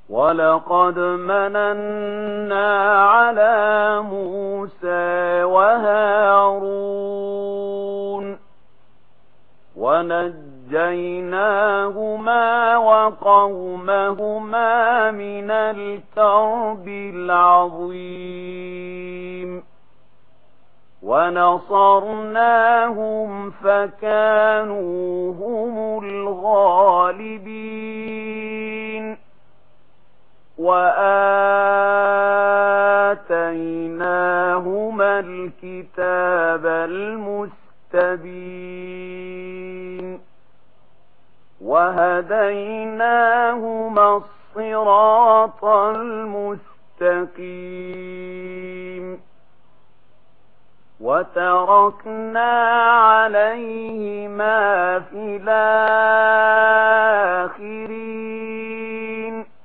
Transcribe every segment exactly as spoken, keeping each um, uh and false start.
ولقد مننا على موسى وهارون ونجيناهما وقومهما من الكرب العظيم ونصرناهم فكانوا هم الغالبين وآتيناهما الكتاب المستبين وهديناهما الصراط المستقيم وتركنا عليهما في الآخرين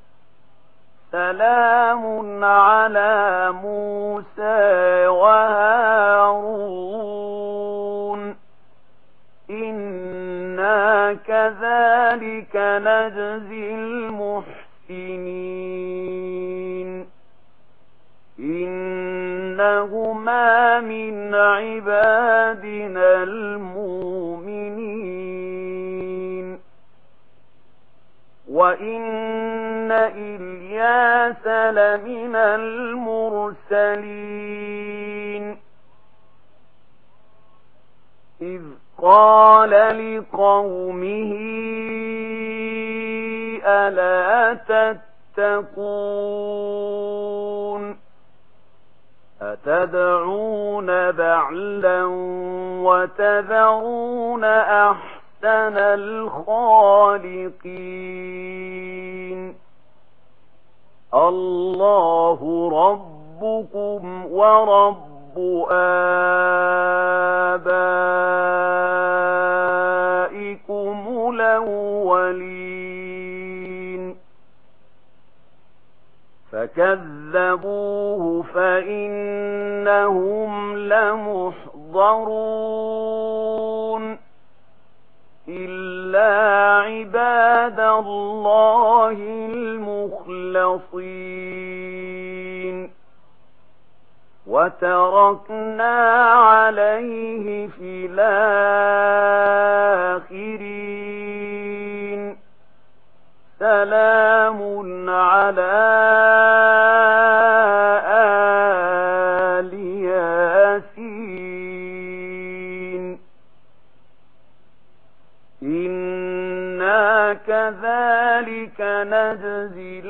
سلام على موسى وهارون إنا كذلك نجزي المحسنين إنهما من عبادنا المؤمنين وإن إلياس لمن المرسلين إذ قال لقومه ألا تتقون أتدعون بعلا وتذرون أحسن الخالقين الله ربكم ورب آبائكم الأولين فكذبوه فإنهم لمحضرون إلا عباد الله المخلصين وتركنا عليه في الآخرين سلام على آل ياسين إنا كذلك نجزي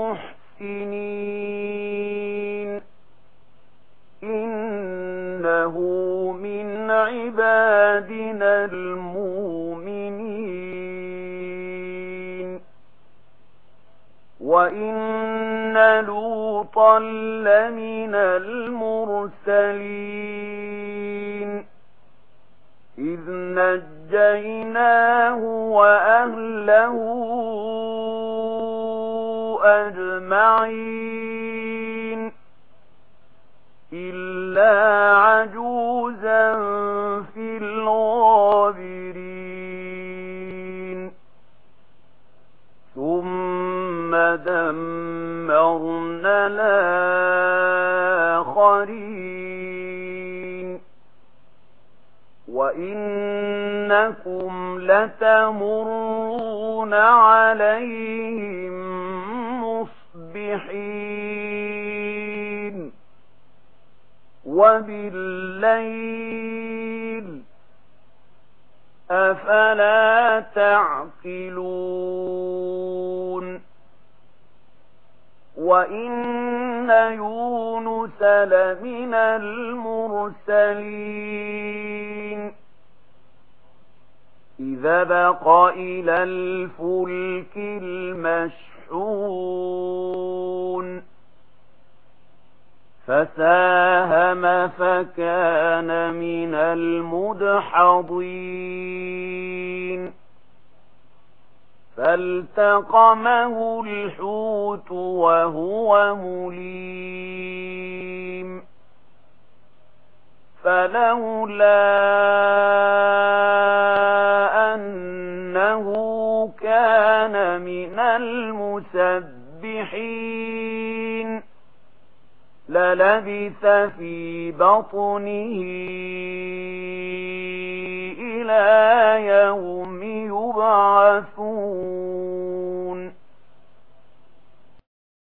المحسنين إنه من عبادنا المؤمنين وإن لوطا لمن المرسلين إذ نجيناه وأهله أجمعين إلا عجوزا في الغابرين ثم دمرنا الآخرين وإنكم لتمرون عليهم مصبحين وبالليل أفلا تعقلون وإن يونس لمن المرسلين إذا بق إلى الفلك المشحون فساهم فكان من المدحضين فالتقمه الحوت وهو مليم فلولا أنه كان من المسبحين مُصَبِّحِينَ لَلَبِثَ فِي بَطْنِهِ إِلَى يَوْمِ يُبْعَثُونَ